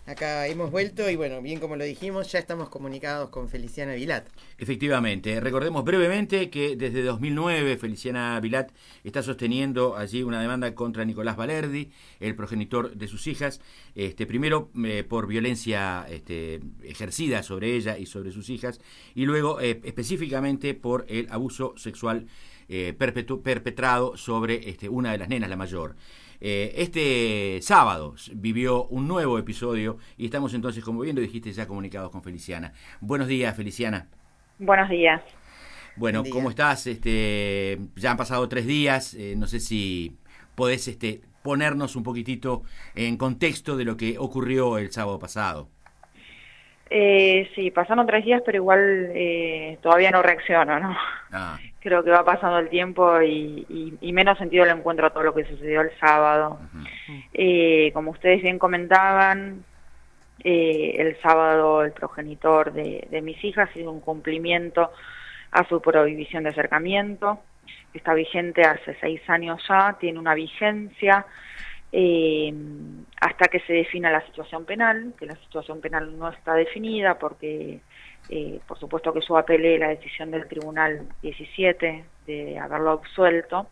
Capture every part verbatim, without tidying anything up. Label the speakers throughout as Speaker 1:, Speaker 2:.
Speaker 1: Acá hemos vuelto y bueno, bien como lo dijimos, ya estamos comunicados con Feliciana Vilat.
Speaker 2: Efectivamente, recordemos brevemente que desde dos mil nueve Feliciana Vilat está sosteniendo allí una demanda contra Nicolás Valerdi, el progenitor de sus hijas, este, primero eh, por violencia este, ejercida sobre ella y sobre sus hijas, y luego eh, específicamente por el abuso sexual eh, perpetu- perpetrado sobre este, una de las nenas, la mayor. Eh, este sábado vivió un nuevo episodio y estamos entonces, como bien lo dijiste, ya comunicados con Feliciana. Buenos días, Feliciana.
Speaker 3: Buenos días.
Speaker 1: Buen
Speaker 2: Bueno, ¿cómo
Speaker 1: día.
Speaker 2: estás? Este, ya han pasado tres días, eh, no sé si podés este, ponernos un poquitito en contexto de lo que ocurrió el sábado pasado.
Speaker 3: Eh, sí, pasaron tres días, pero igual eh, todavía no reacciono, ¿no?
Speaker 2: Ah,
Speaker 3: Creo que va pasando el tiempo y, y, y menos sentido le encuentro a todo lo que sucedió el sábado.
Speaker 2: uh-huh.
Speaker 3: Eh, como ustedes bien comentaban, eh, el sábado el progenitor de, de mis hijas hizo un cumplimiento a su prohibición de acercamiento. Está vigente hace seis años ya, tiene una vigencia eh, hasta que se defina la situación penal, que la situación penal no está definida porque, eh, por supuesto que yo apelé la decisión del Tribunal diecisiete de haberlo absuelto.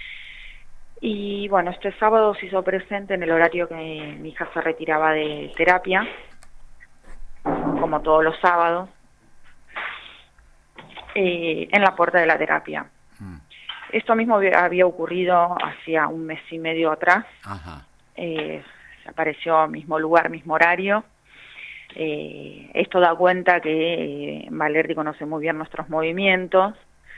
Speaker 3: Y bueno, este sábado se hizo presente en el horario que mi hija se retiraba de terapia, como todos los sábados, eh, en la puerta de la terapia.
Speaker 2: Mm.
Speaker 3: Esto mismo había ocurrido hacía un mes y medio atrás.
Speaker 2: Ajá.
Speaker 3: Eh, se apareció mismo lugar, mismo horario. Eh, esto da cuenta que eh, Valerdi conoce muy bien nuestros movimientos.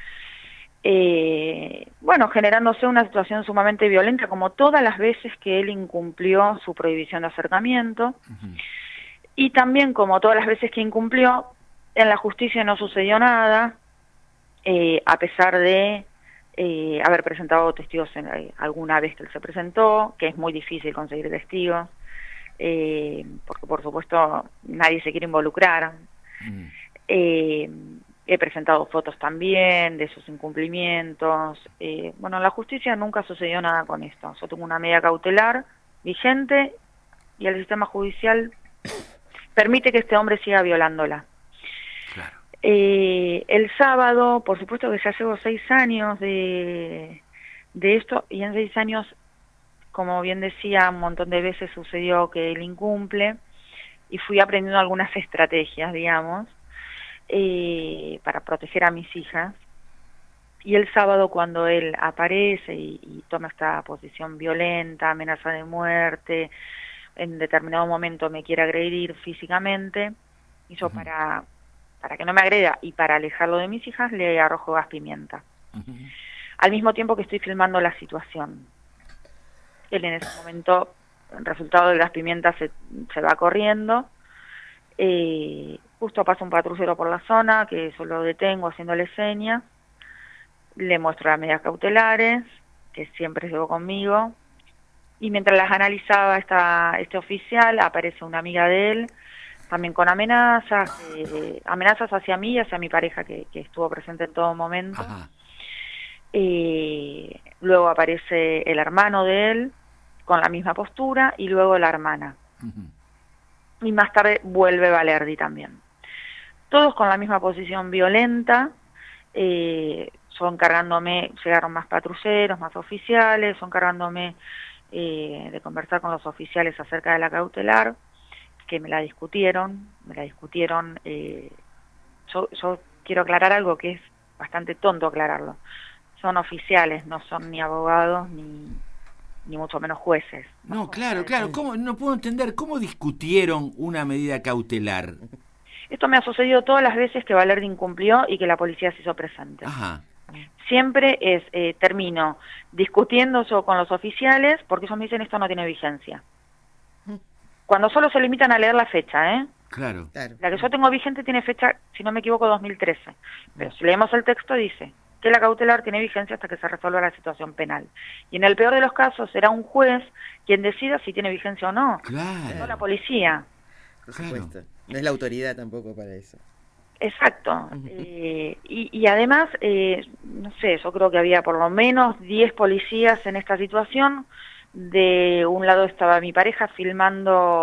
Speaker 3: Eh, bueno, generándose una situación sumamente violenta, como todas las veces que él incumplió su prohibición de acercamiento.
Speaker 2: Uh-huh.
Speaker 3: Y también, como todas las veces que incumplió, en la justicia no sucedió nada, eh, a pesar de eh, haber presentado testigos en, eh, alguna vez que él se presentó, que es muy difícil conseguir testigos, eh, porque por supuesto nadie se quiere involucrar.
Speaker 2: Uh-huh.
Speaker 3: Eh, he presentado fotos también de sus incumplimientos. Eh, bueno, en la justicia nunca sucedió nada con esto. Yo tengo una medida cautelar vigente y el sistema judicial permite que este hombre siga violándola.
Speaker 2: Claro.
Speaker 3: Eh, el sábado, por supuesto que ya llevo seis años de, de esto, y en seis años, como bien decía, un montón de veces sucedió que él incumple, y fui aprendiendo algunas estrategias, digamos, eh, para proteger a mis hijas. Y el sábado, cuando él aparece y, y toma esta posición violenta, amenaza de muerte, en determinado momento me quiere agredir físicamente, y yo uh-huh. para... para que no me agreda y para alejarlo de mis hijas, le arrojo gas pimienta. Uh-huh. Al mismo tiempo que estoy filmando la situación. Él en ese momento, el resultado del gas pimienta se, se va corriendo. Eh, justo pasa un patrullero por la zona, que yo lo detengo haciéndole señas. Le muestro las medidas cautelares, que siempre llevo conmigo. Y mientras las analizaba esta, este oficial, aparece una amiga de él, también con amenazas, eh, amenazas hacia mí y hacia mi pareja que, que estuvo presente en todo momento. Eh, luego aparece el hermano de él con la misma postura y luego la hermana. Uh-huh. Y más tarde vuelve Valerdi también. Todos con la misma posición violenta, eh, yo encargándome, llegaron más patrulleros, más oficiales, yo encargándome eh, de conversar con los oficiales acerca de la cautelar, que me la discutieron, me la discutieron, eh, yo, yo quiero aclarar algo que es bastante tonto aclararlo, son oficiales, no son ni abogados ni, ni mucho menos jueces.
Speaker 2: No, claro, claro, ¿cómo, no puedo entender, ¿cómo discutieron una medida cautelar?
Speaker 3: Esto me ha sucedido todas las veces que Valerdi incumplió y que la policía se hizo presente.
Speaker 2: Ajá.
Speaker 3: Siempre es, eh, termino discutiendo yo con los oficiales porque ellos me dicen esto no tiene vigencia. Cuando solo se limitan a leer la fecha, ¿eh?
Speaker 2: Claro.
Speaker 3: La que yo tengo vigente tiene fecha, si no me equivoco, dos mil trece. Pero si leemos el texto dice que la cautelar tiene vigencia hasta que se resuelva la situación penal. Y en el peor de los casos será un juez quien decida si tiene vigencia o no.
Speaker 2: Claro.
Speaker 3: No la policía.
Speaker 1: Por supuesto. Claro. No es la autoridad tampoco para eso.
Speaker 3: Exacto. eh, y, y además, eh, no sé, yo creo que había por lo menos diez policías en esta situación. De un lado estaba mi pareja filmando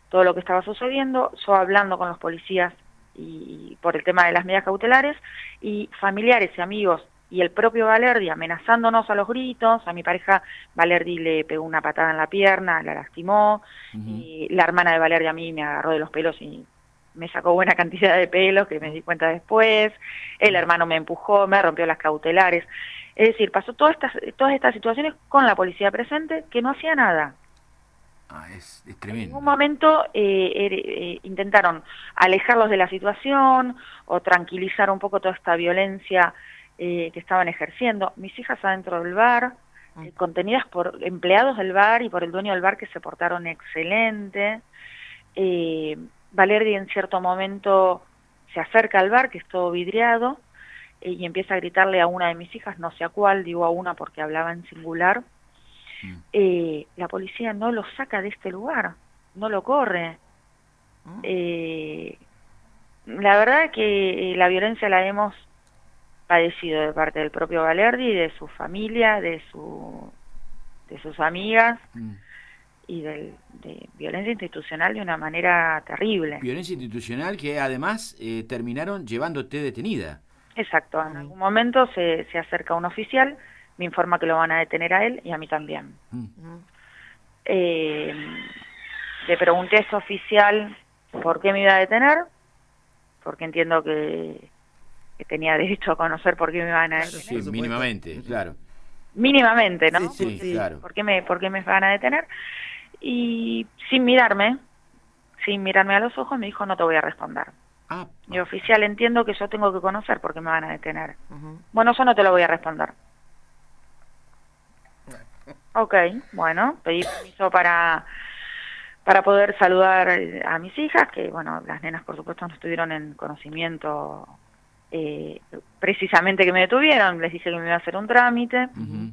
Speaker 3: todo lo que estaba sucediendo, yo hablando con los policías y, y por el tema de las medidas cautelares, y familiares y amigos y el propio Valerdi amenazándonos a los gritos. A mi pareja Valerdi le pegó una patada en la pierna, la lastimó, uh-huh. y la hermana de Valerdi a mí me agarró de los pelos y me sacó buena cantidad de pelos, que me di cuenta después. El hermano me empujó, me rompió las cautelares. Es decir, pasó todas estas, todas estas situaciones con la policía presente, que no hacía nada.
Speaker 2: Ah, es, es tremendo.
Speaker 3: En un momento eh, eh, intentaron alejarlos de la situación o tranquilizar un poco toda esta violencia eh, que estaban ejerciendo. Mis hijas adentro del bar, eh, contenidas por empleados del bar y por el dueño del bar, que se portaron excelente. Eh, Valerdi en cierto momento se acerca al bar, que es todo vidriado, eh, y empieza a gritarle a una de mis hijas, no sé a cuál, digo a una porque hablaba en singular. Mm. Eh, la policía no lo saca de este lugar, no lo corre. Mm. Eh, la verdad que la violencia la hemos padecido de parte del propio Valerdi, de su familia, de su de sus amigas. Mm. Y del, de violencia institucional de una manera terrible.
Speaker 2: Violencia institucional que además eh, terminaron llevándote detenida.
Speaker 3: Exacto, en algún momento se, se acerca un oficial, me informa que lo van a detener a él y a mí también. Mm. Eh, le pregunté a ese oficial por qué me iba a detener, porque entiendo que, que tenía derecho a conocer por qué me iban a detener.
Speaker 2: Sí, mínimamente, claro.
Speaker 3: Mínimamente, ¿no?
Speaker 2: Sí, sí, claro.
Speaker 3: ¿Por qué me, por qué me van a detener? Y sin mirarme, sin mirarme a los ojos, me dijo, no te voy a responder. Ah, y ah. oficial, entiendo que yo tengo que conocer por qué me van a detener. Uh-huh. Bueno, yo no te lo voy a responder. Ok, bueno, pedí permiso para, para poder saludar a mis hijas, que bueno, las nenas por supuesto no estuvieron en conocimiento eh, precisamente que me detuvieron, les dije que me iba a hacer un trámite. Uh-huh.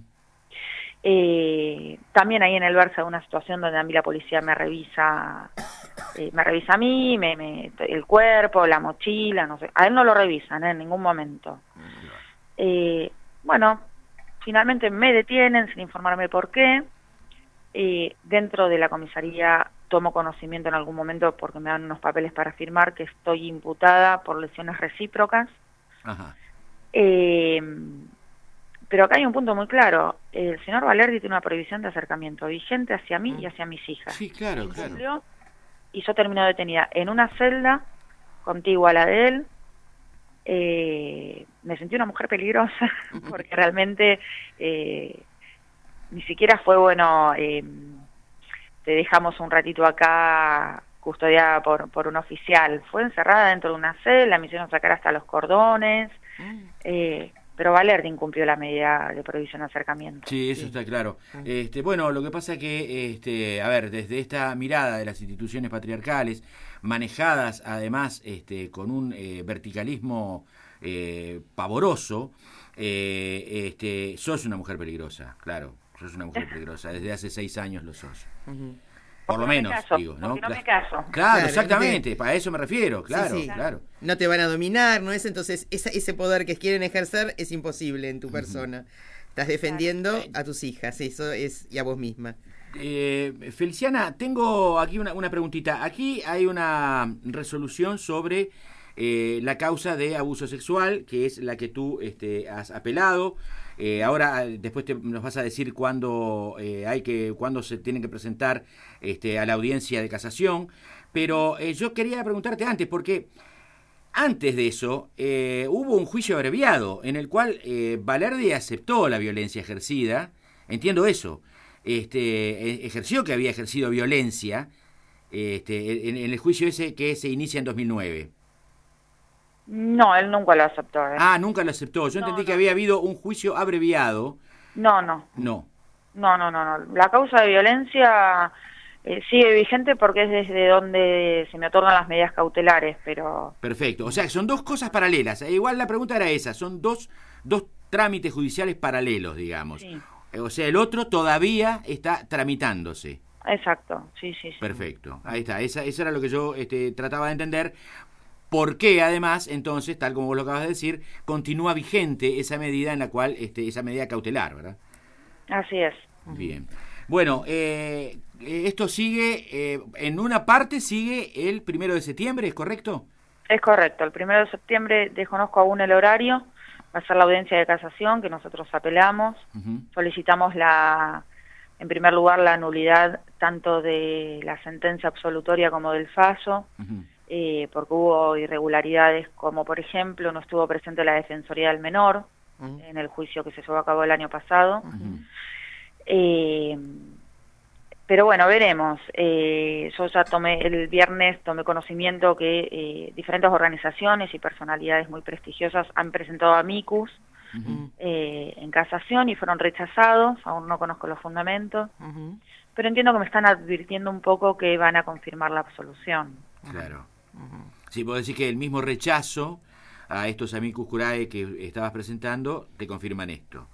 Speaker 3: Eh, también ahí en el bar se da una situación donde a mí la policía me revisa, eh, me revisa a mí, me, me, el cuerpo, la mochila, no sé, a él no lo revisan ¿eh? en ningún momento. Eh, bueno, finalmente me detienen sin informarme por qué. Eh, dentro de la comisaría tomo conocimiento en algún momento porque me dan unos papeles para firmar que estoy imputada por lesiones recíprocas. Ajá. Eh, Pero acá hay un punto muy claro. El señor Valerdi tiene una prohibición de acercamiento vigente hacia mí y hacia mis hijas.
Speaker 2: Sí, claro, claro.
Speaker 3: Y yo termino detenida en una celda contigua a la de él. Eh, me sentí una mujer peligrosa porque realmente eh, ni siquiera fue bueno, eh, te dejamos un ratito acá custodiada por, por un oficial. Fue encerrada dentro de una celda, me hicieron sacar hasta los cordones. Eh, Pero Valerdi incumplió la medida de prohibición de acercamiento.
Speaker 2: Sí, eso sí. Está claro. Este, bueno, lo que pasa es que, este, a ver, desde esta mirada de las instituciones patriarcales, manejadas además este, con un eh, verticalismo eh, pavoroso, eh, este, sos una mujer peligrosa, claro, sos una mujer peligrosa. Desde hace seis años lo sos. Uh-huh. Por lo
Speaker 3: no
Speaker 2: menos,
Speaker 3: caso,
Speaker 2: digo, ¿no?
Speaker 3: No
Speaker 2: claro.
Speaker 3: me caso.
Speaker 2: Claro, claro, exactamente, para eso me refiero, claro, sí, sí. claro.
Speaker 1: No te van a dominar, ¿no es? Entonces, esa, ese poder que quieren ejercer es imposible en tu persona. Uh-huh. Estás defendiendo claro. a tus hijas, eso es, y a vos misma.
Speaker 2: Eh, Feliciana, tengo aquí una, una preguntita. Aquí hay una resolución sobre eh, la causa de abuso sexual, que es la que tú este, has apelado. Eh, ahora después te, nos vas a decir cuándo eh, hay que cuándo se tienen que presentar este, a la audiencia de casación, pero eh, yo quería preguntarte antes, porque antes de eso eh, hubo un juicio abreviado en el cual eh, Valerdi aceptó la violencia ejercida, entiendo eso, este, ejerció que había ejercido violencia este, en, en el juicio ese que se inicia en dos mil nueve.
Speaker 3: No, él nunca lo aceptó. ¿eh?
Speaker 2: Ah, nunca lo aceptó. Yo no, entendí no. que había habido un juicio abreviado.
Speaker 3: No, no.
Speaker 2: No.
Speaker 3: No, no, no. no. La causa de violencia eh, sigue vigente porque es desde donde se me otorgan las medidas cautelares, pero...
Speaker 2: Perfecto. O sea, que son dos cosas paralelas. E igual la pregunta era esa. Son dos, dos trámites judiciales paralelos, digamos. Sí. O sea, el otro todavía está tramitándose.
Speaker 3: Exacto. Sí, sí, sí.
Speaker 2: Perfecto. Ahí está. Esa, eso era lo que yo este, trataba de entender. ¿Por qué, además, entonces, tal como vos lo acabas de decir, continúa vigente esa medida en la cual, este, esa medida cautelar, ¿verdad?
Speaker 3: Así es.
Speaker 2: Bien. Bueno, eh, esto sigue, eh, en una parte sigue el primero de septiembre, ¿es correcto?
Speaker 3: Es correcto, el primero de septiembre desconozco aún el horario, va a ser la audiencia de casación que nosotros apelamos, uh-huh. solicitamos la, en primer lugar la nulidad tanto de la sentencia absolutoria como del fallo, uh-huh. eh, porque hubo irregularidades como por ejemplo no estuvo presente la Defensoría del Menor uh-huh. en el juicio que se llevó a cabo el año pasado. Uh-huh. eh, Pero bueno, veremos. Eh, yo ya tomé, el viernes tomé conocimiento que eh, diferentes organizaciones y personalidades muy prestigiosas han presentado amicus uh-huh. eh, en casación y fueron rechazados, aún no conozco los fundamentos, uh-huh. pero entiendo que me están advirtiendo un poco que van a confirmar la absolución.
Speaker 2: Claro. Uh-huh. Sí, puedo decir que el mismo rechazo a estos amicus curiae que estabas presentando te confirman esto.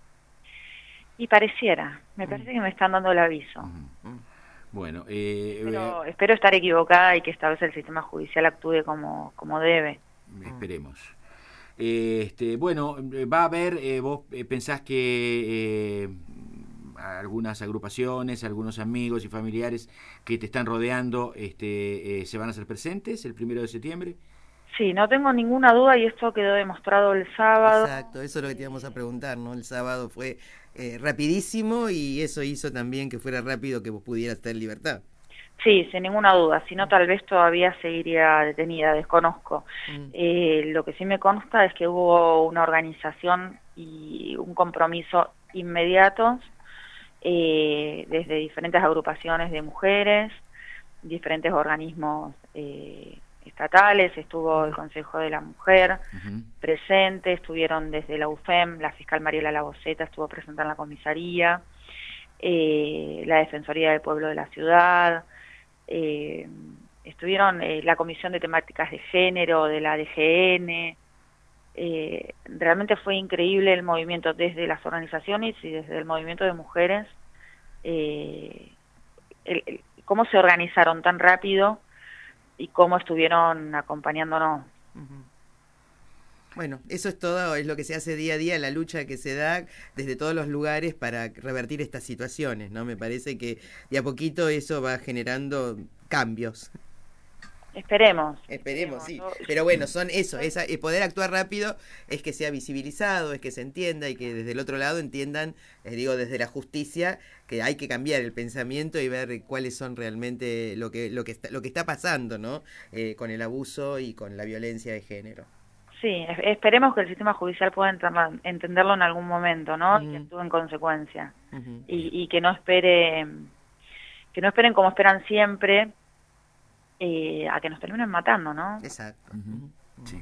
Speaker 3: Y pareciera, me parece que me están dando el aviso.
Speaker 2: Bueno, eh,
Speaker 3: Pero eh, espero estar equivocada y que esta vez el sistema judicial actúe como, como debe.
Speaker 2: Esperemos. Eh, este, bueno, va a haber, eh, vos pensás que eh, algunas agrupaciones, algunos amigos y familiares que te están rodeando este, eh, se van a hacer presentes el primero de septiembre.
Speaker 3: Sí, no tengo ninguna duda y esto quedó demostrado el sábado.
Speaker 1: Exacto, eso es lo que te íbamos a preguntar, ¿no? El sábado fue eh, rapidísimo y eso hizo también que fuera rápido que vos pudieras tener libertad.
Speaker 3: Sí, sin ninguna duda, si no tal vez todavía seguiría detenida, desconozco. Mm. Eh, lo que sí me consta es que hubo una organización y un compromiso inmediatos eh, desde diferentes agrupaciones de mujeres, diferentes organismos eh, estatales, estuvo el Consejo de la Mujer uh-huh. presente, estuvieron desde la U F E M, la fiscal Mariela Laboceta estuvo presente en la comisaría, eh, la Defensoría del Pueblo de la Ciudad, eh, estuvieron eh, la Comisión de Temáticas de Género de la D G N, eh, realmente fue increíble el movimiento desde las organizaciones y desde el movimiento de mujeres, eh, el, el, cómo se organizaron tan rápido y cómo estuvieron acompañándonos.
Speaker 1: Uh-huh. Bueno, eso es todo, es lo que se hace día a día, la lucha que se da desde todos los lugares para revertir estas situaciones, ¿no? Me parece que de a poquito eso va generando cambios.
Speaker 3: Esperemos.
Speaker 1: Esperemos, sí. Pero bueno, son eso, esa, poder actuar rápido es que sea visibilizado, es que se entienda y que desde el otro lado entiendan, les digo, desde la justicia, que hay que cambiar el pensamiento y ver cuáles son realmente lo que lo que está, lo que está pasando, ¿no? Eh, con el abuso y con la violencia de género.
Speaker 3: Sí, esperemos que el sistema judicial pueda entenderlo, entenderlo en algún momento, ¿no? Uh-huh. Y que actúe en consecuencia. Uh-huh. Y, y que no espere, que no esperen como esperan siempre, Eh, a que nos terminen matando, ¿no?
Speaker 1: Exacto.
Speaker 2: Uh-huh. Sí.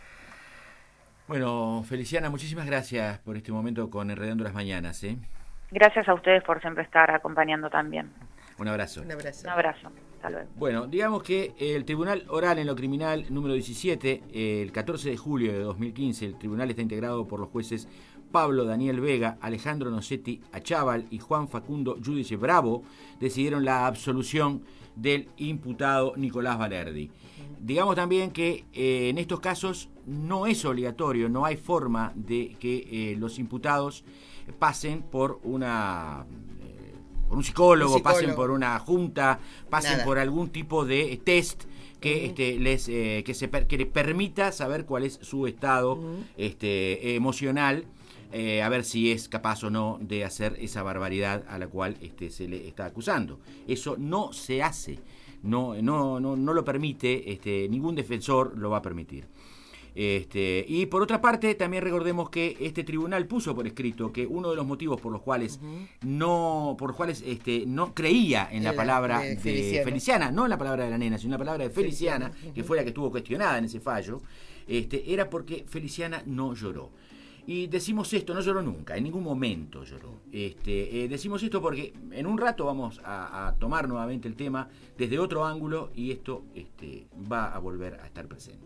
Speaker 2: Bueno, Feliciana, muchísimas gracias por este momento con Enredando las Mañanas, ¿eh?
Speaker 3: Gracias a ustedes por siempre estar acompañando también.
Speaker 2: Un abrazo.
Speaker 1: Un abrazo.
Speaker 3: Un abrazo. Hasta luego.
Speaker 2: Bueno, digamos que el Tribunal Oral en lo Criminal número diecisiete, el catorce de julio de dos mil quince, el tribunal está integrado por los jueces Pablo Daniel Vega, Alejandro Nocetti Achával y Juan Facundo Giudice Bravo, decidieron la absolución del imputado Nicolás Balerdi. Digamos también que eh, en estos casos no es obligatorio, no hay forma de que eh, los imputados pasen por una eh, por un psicólogo, un psicólogo, pasen por una junta, pasen Nada. por algún tipo de test que uh-huh. este les eh, que se per, que les permita saber cuál es su estado uh-huh. este emocional. Eh, a ver si es capaz o no de hacer esa barbaridad a la cual este, se le está acusando. Eso no se hace, no, no, no, no lo permite, este, ningún defensor lo va a permitir. Este, y por otra parte, también recordemos que este tribunal puso por escrito que uno de los motivos por los cuales uh-huh. no, por los cuales este, no creía en la, la palabra de, de Feliciana. Feliciana, no en la palabra de la nena, sino en la palabra de Feliciana, Feliciana. Uh-huh. que fue la que estuvo cuestionada en ese fallo, este, era porque Feliciana no lloró. Y decimos esto, no lloró nunca, en ningún momento lloró. Este, eh, decimos esto porque en un rato vamos a, a tomar nuevamente el tema desde otro ángulo y esto este, va a volver a estar presente.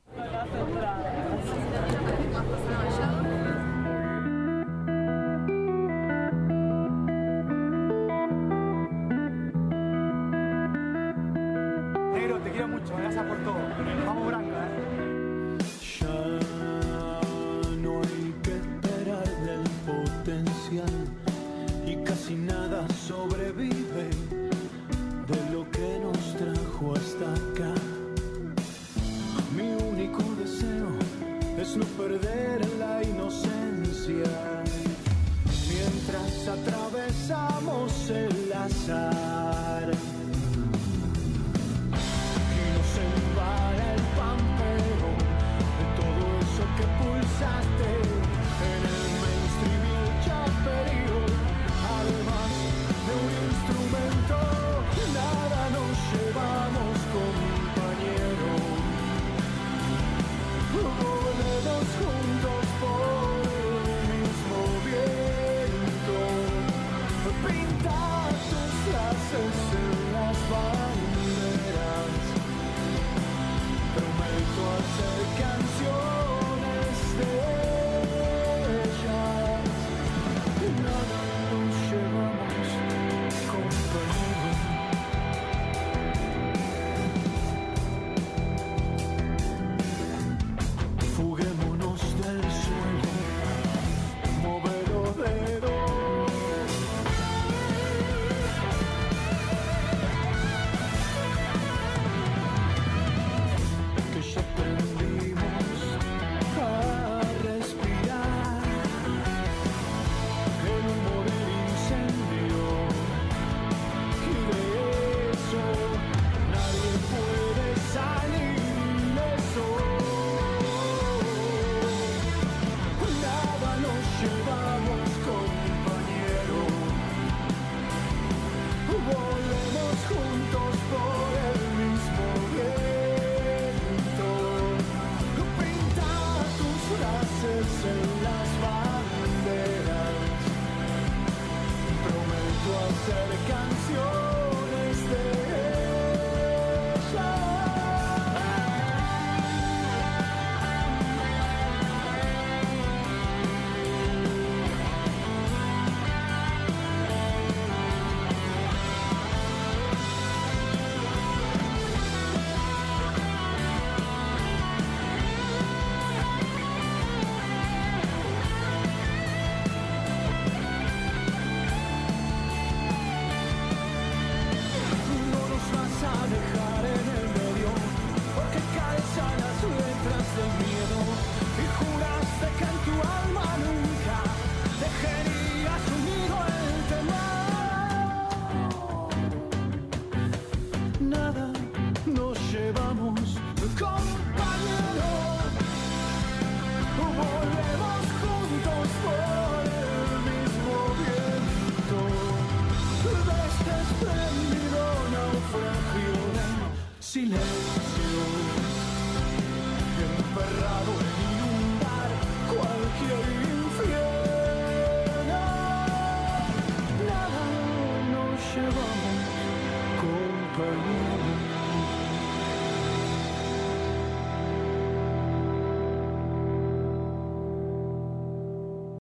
Speaker 4: Negro, te quiero mucho, gracias por todo. Vamos, Branca, ¿eh?
Speaker 5: Y casi nada sobrevive de lo que nos trajo hasta acá. Mi único deseo es no perder la inocencia mientras atravesamos el azar y nos embala el pampero de todo eso que pulsaste en el mainstream y el chaperío, además de un instrumento. Nada nos llevamos, compañero. Volemos juntos por el mismo viento. Pinta tus frases en las banderas. Prometo hacer canciones de ellas. Nada nos llevamos, compañero. Fuguémonos del suelo, mover los dedos. Que ya aprendimos a respirar el humo del incendio, y de eso nadie puede salir ileso. Nada nos llevamos, compañero. Volemos juntos por el mismo viento. Pinta tus frases en las banderas. Prometo hacer canciones de ellas. No nos vas a dejar en el medio, porque caes a las letras del miedo y juraste que en tu alma nunca dejarías unido el temor. Nada nos llevamos, compañero. Volvemos juntos por el mismo viento de este espléndido naufragio de silencio, emperrado en inundar cualquier infierno. Nada nos llevamos, compañero.